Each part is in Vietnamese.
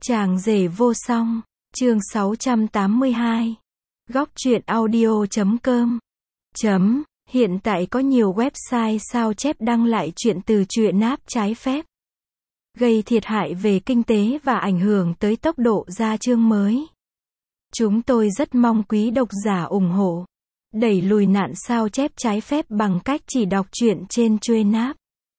Chàng rể vô song, chương 682. Góc truyện audio.com. Hiện tại có nhiều website sao chép đăng lại chuyện từ truyện app trái phép, gây thiệt hại về kinh tế và ảnh hưởng tới tốc độ ra chương mới. Chúng tôi rất mong quý độc giả ủng hộ, đẩy lùi nạn sao chép trái phép bằng cách chỉ đọc truyện trên truyện app.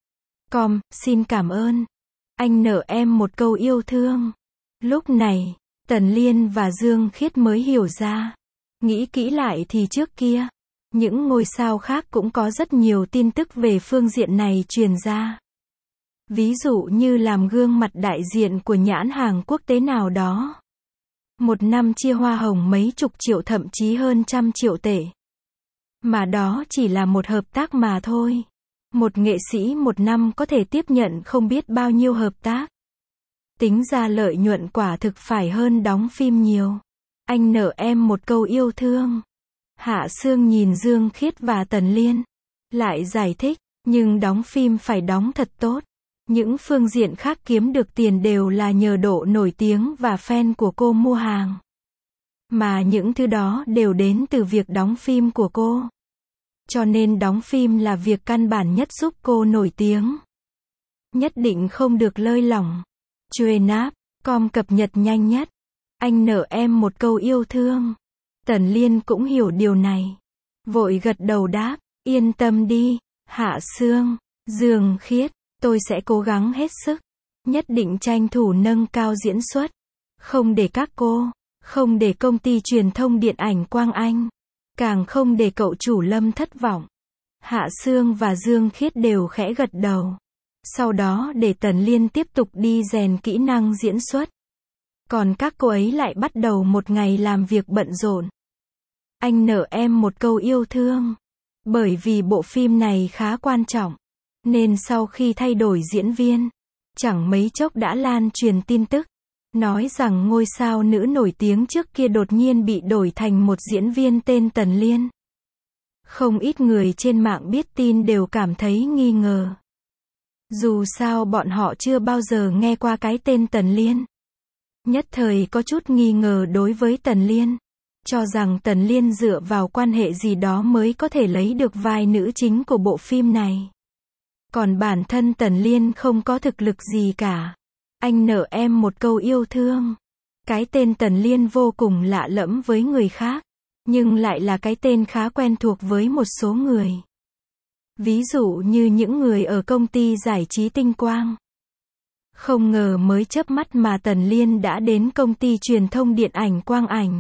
Xin cảm ơn. Anh nợ em một câu yêu thương. Lúc này, Tần Liên và Dương Khiết mới hiểu ra. Nghĩ kỹ lại thì trước kia, những ngôi sao khác cũng có rất nhiều tin tức về phương diện này truyền ra. Ví dụ như làm gương mặt đại diện của nhãn hàng quốc tế nào đó. Một năm chia hoa hồng mấy chục triệu thậm chí hơn trăm triệu tệ. Mà đó chỉ là một hợp tác mà thôi. Một nghệ sĩ một năm có thể tiếp nhận không biết bao nhiêu hợp tác. Tính ra lợi nhuận quả thực phải hơn đóng phim nhiều. Anh nợ em một câu yêu thương. Hạ Sương nhìn Dương Khiết và Tần Liên, lại giải thích, nhưng đóng phim phải đóng thật tốt. Những phương diện khác kiếm được tiền đều là nhờ độ nổi tiếng và fan của cô mua hàng. Mà những thứ đó đều đến từ việc đóng phim của cô. Cho nên đóng phim là việc căn bản nhất giúp cô nổi tiếng. Nhất định không được lơi lỏng. Truyện app, cập nhật nhanh nhất. Anh nợ em một câu yêu thương. Tần Liên cũng hiểu điều này. Vội gật đầu đáp, yên tâm đi, Hạ Sương, Dương Khiết, tôi sẽ cố gắng hết sức. Nhất định tranh thủ nâng cao diễn xuất. Không để các cô, không để công ty truyền thông điện ảnh Quang Anh, càng không để cậu chủ Lâm thất vọng. Hạ Sương và Dương Khiết đều khẽ gật đầu. Sau đó để Tần Liên tiếp tục đi rèn kỹ năng diễn xuất. Còn các cô ấy lại bắt đầu một ngày làm việc bận rộn. Anh nợ em một câu yêu thương. Bởi vì bộ phim này khá quan trọng, nên sau khi thay đổi diễn viên, chẳng mấy chốc đã lan truyền tin tức, nói rằng ngôi sao nữ nổi tiếng trước kia đột nhiên bị đổi thành một diễn viên tên Tần Liên. Không ít người trên mạng biết tin đều cảm thấy nghi ngờ. Dù sao bọn họ chưa bao giờ nghe qua cái tên Tần Liên. Nhất thời có chút nghi ngờ đối với Tần Liên, cho rằng Tần Liên dựa vào quan hệ gì đó mới có thể lấy được vai nữ chính của bộ phim này. Còn bản thân Tần Liên không có thực lực gì cả. Anh nợ em một câu yêu thương. Cái tên Tần Liên vô cùng lạ lẫm với người khác, nhưng lại là cái tên khá quen thuộc với một số người. Ví dụ như những người ở công ty giải trí Tinh Quang. Không ngờ mới chớp mắt mà Tần Liên đã đến công ty truyền thông điện ảnh Quang Ảnh.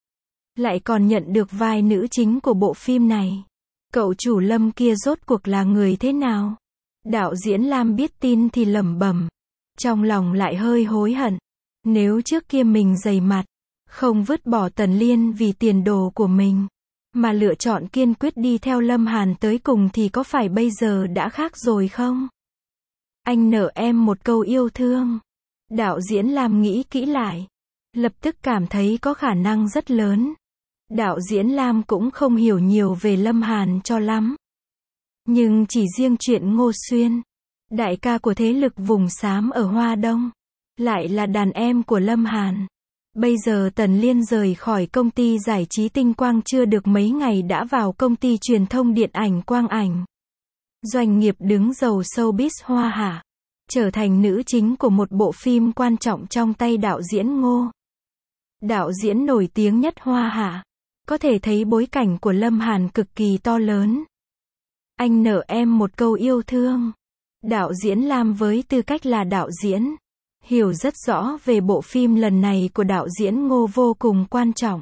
Lại còn nhận được vai nữ chính của bộ phim này. Cậu chủ Lâm kia rốt cuộc là người thế nào? Đạo diễn Lam biết tin thì lẩm bẩm. Trong lòng lại hơi hối hận. Nếu trước kia mình dày mặt, không vứt bỏ Tần Liên vì tiền đồ của mình, mà lựa chọn kiên quyết đi theo Lâm Hàn tới cùng thì có phải bây giờ đã khác rồi không? Anh nợ em một câu yêu thương. Đạo diễn Lam nghĩ kỹ lại, lập tức cảm thấy có khả năng rất lớn. Đạo diễn Lam cũng không hiểu nhiều về Lâm Hàn cho lắm. Nhưng chỉ riêng chuyện Ngô Xuyên, đại ca của thế lực vùng xám ở Hoa Đông, lại là đàn em của Lâm Hàn. Bây giờ Tần Liên rời khỏi công ty giải trí Tinh Quang chưa được mấy ngày đã vào công ty truyền thông điện ảnh Quang Ảnh. Doanh nghiệp đứng đầu showbiz Hoa Hạ, trở thành nữ chính của một bộ phim quan trọng trong tay đạo diễn Ngô. Đạo diễn nổi tiếng nhất Hoa Hạ. Có thể thấy bối cảnh của Lâm Hàn cực kỳ to lớn. Anh nợ em một câu yêu thương. Đạo diễn Lam với tư cách là đạo diễn, hiểu rất rõ về bộ phim lần này của đạo diễn Ngô vô cùng quan trọng.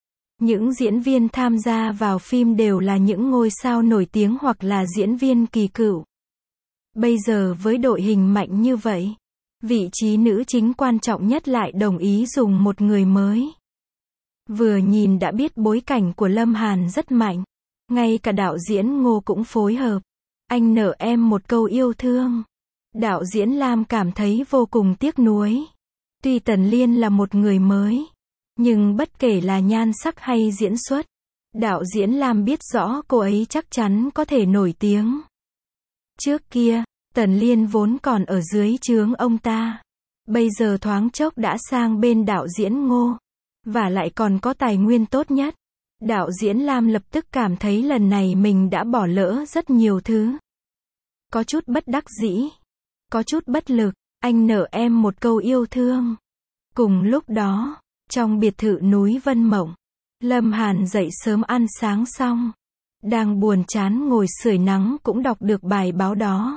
Những diễn viên tham gia vào phim đều là những ngôi sao nổi tiếng hoặc là diễn viên kỳ cựu. Bây giờ với đội hình mạnh như vậy, vị trí nữ chính quan trọng nhất lại đồng ý dùng một người mới. Vừa nhìn đã biết bối cảnh của Lâm Hàn rất mạnh. Ngay cả đạo diễn Ngô cũng phối hợp. Anh nợ em một câu yêu thương. Đạo diễn Lam cảm thấy vô cùng tiếc nuối. Tuy Tần Liên là một người mới, nhưng bất kể là nhan sắc hay diễn xuất, đạo diễn Lam biết rõ cô ấy chắc chắn có thể nổi tiếng. Trước kia, Tần Liên vốn còn ở dưới trướng ông ta. bây giờ thoáng chốc đã sang bên đạo diễn Ngô. Và lại còn có tài nguyên tốt nhất. Đạo diễn Lam lập tức cảm thấy lần này mình đã bỏ lỡ rất nhiều thứ. Có chút bất đắc dĩ. Có chút bất lực. Anh nợ em một câu yêu thương. Cùng lúc đó, trong biệt thự núi Vân Mộng, Lâm Hàn dậy sớm ăn sáng xong. Đang buồn chán ngồi sưởi nắng cũng đọc được bài báo đó.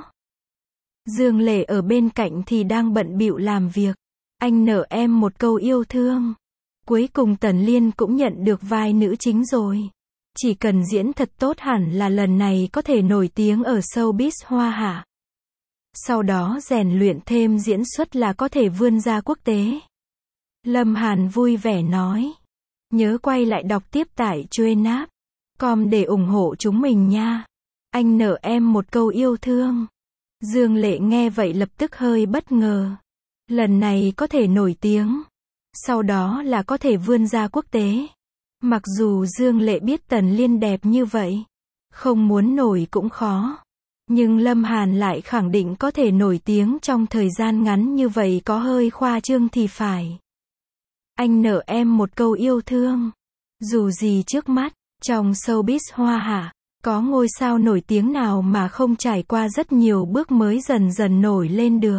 Dương Lệ ở bên cạnh thì đang bận bịu làm việc. Anh nợ em một câu yêu thương. Cuối cùng Tần Liên cũng nhận được vai nữ chính rồi. Chỉ cần diễn thật tốt hẳn là lần này có thể nổi tiếng ở showbiz Hoa Hạ. Sau đó rèn luyện thêm diễn xuất là có thể vươn ra quốc tế. Lâm Hàn vui vẻ nói. Nhớ quay lại đọc tiếp tại chuyenap.com để ủng hộ chúng mình nha. Anh nợ em một câu yêu thương. Dương Lệ nghe vậy lập tức hơi bất ngờ. Lần này có thể nổi tiếng. Sau đó là có thể vươn ra quốc tế. Mặc dù Dương Lệ biết Tần Liên đẹp như vậy. Không muốn nổi cũng khó. Nhưng Lâm Hàn lại khẳng định có thể nổi tiếng trong thời gian ngắn như vậy có hơi khoa trương thì phải. Anh nợ em một câu yêu thương. Dù gì trước mắt, trong showbiz Hoa Hạ, có ngôi sao nổi tiếng nào mà không trải qua rất nhiều bước mới dần dần nổi lên được.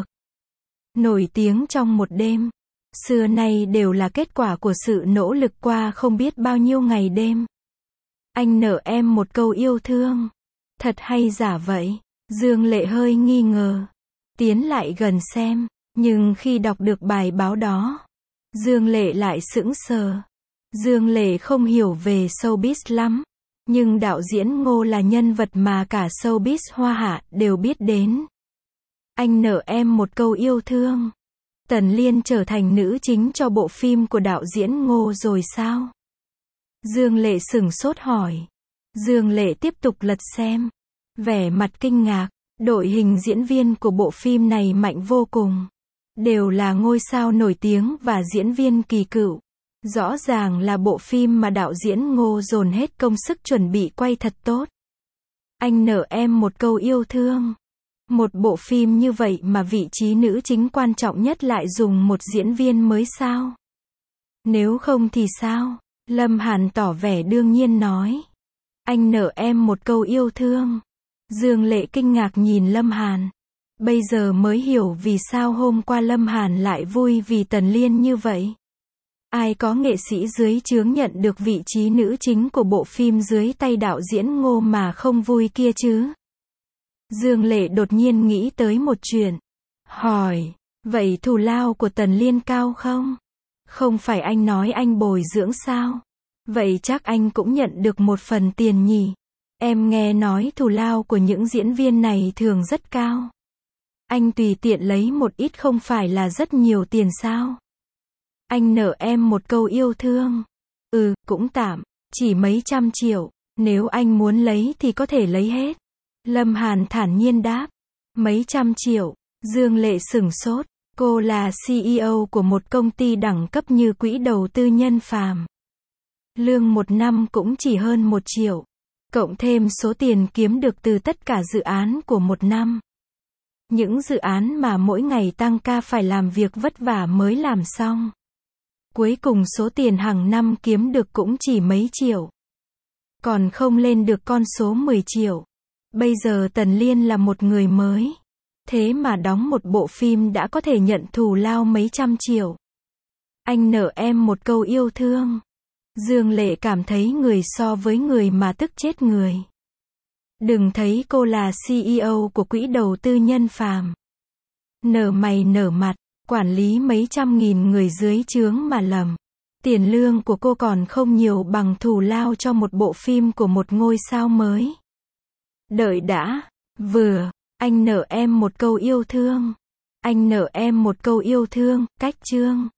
Nổi tiếng trong một đêm, xưa nay đều là kết quả của sự nỗ lực qua không biết bao nhiêu ngày đêm. Anh nợ em một câu yêu thương. Thật hay giả vậy? Dương Lệ hơi nghi ngờ. Tiến lại gần xem, nhưng khi đọc được bài báo đó, Dương Lệ lại sững sờ. Dương Lệ không hiểu về showbiz lắm, nhưng đạo diễn Ngô là nhân vật mà cả showbiz Hoa Hạ đều biết đến. Anh nợ em một câu yêu thương. Tần Liên trở thành nữ chính cho bộ phim của đạo diễn Ngô rồi sao? Dương Lệ sửng sốt hỏi. Dương Lệ tiếp tục lật xem. Vẻ mặt kinh ngạc, đội hình diễn viên của bộ phim này mạnh vô cùng. Đều là ngôi sao nổi tiếng và diễn viên kỳ cựu. Rõ ràng là bộ phim mà đạo diễn Ngô dồn hết công sức chuẩn bị quay thật tốt. Anh nợ em một câu yêu thương. Một bộ phim như vậy mà vị trí nữ chính quan trọng nhất lại dùng một diễn viên mới sao? Nếu không thì sao? Lâm Hàn tỏ vẻ đương nhiên nói. Anh nợ em một câu yêu thương. Dương Lệ kinh ngạc nhìn Lâm Hàn. Bây giờ mới hiểu vì sao hôm qua Lâm Hàn lại vui vì Tần Liên như vậy. Ai có nghệ sĩ dưới trướng nhận được vị trí nữ chính của bộ phim dưới tay đạo diễn Ngô mà không vui kia chứ? Dương Lệ đột nhiên nghĩ tới một chuyện. Hỏi, vậy thù lao của Tần Liên cao không? Không phải anh nói anh bồi dưỡng sao? Vậy chắc anh cũng nhận được một phần tiền nhỉ? Em nghe nói thù lao của những diễn viên này thường rất cao. Anh tùy tiện lấy một ít không phải là rất nhiều tiền sao? Anh nợ em một câu yêu thương. Cũng tạm, chỉ mấy trăm triệu. Nếu anh muốn lấy thì có thể lấy hết. Lâm Hàn thản nhiên đáp. Mấy trăm triệu. Dương Lệ sửng sốt. Cô là CEO của một công ty đẳng cấp như quỹ đầu tư Nhân Phàm. Lương một năm cũng chỉ hơn 1 triệu. Cộng thêm số tiền kiếm được từ tất cả dự án của một năm. Những dự án mà mỗi ngày tăng ca phải làm việc vất vả mới làm xong. Cuối cùng số tiền hàng năm kiếm được cũng chỉ mấy triệu. Còn không lên được con số 10 triệu. Bây giờ Tần Liên là một người mới. Thế mà đóng một bộ phim đã có thể nhận thù lao mấy trăm triệu. Anh nợ em một câu yêu thương. Dương Lệ cảm thấy người so với người mà tức chết người. Đừng thấy cô là CEO của quỹ đầu tư Nhân Phàm. Nở mày nở mặt, quản lý mấy trăm nghìn người dưới trướng mà lầm. Tiền lương của cô còn không nhiều bằng thù lao cho một bộ phim của một ngôi sao mới. Đợi đã, anh nợ em một câu yêu thương. Anh nợ em một câu yêu thương, cách chương.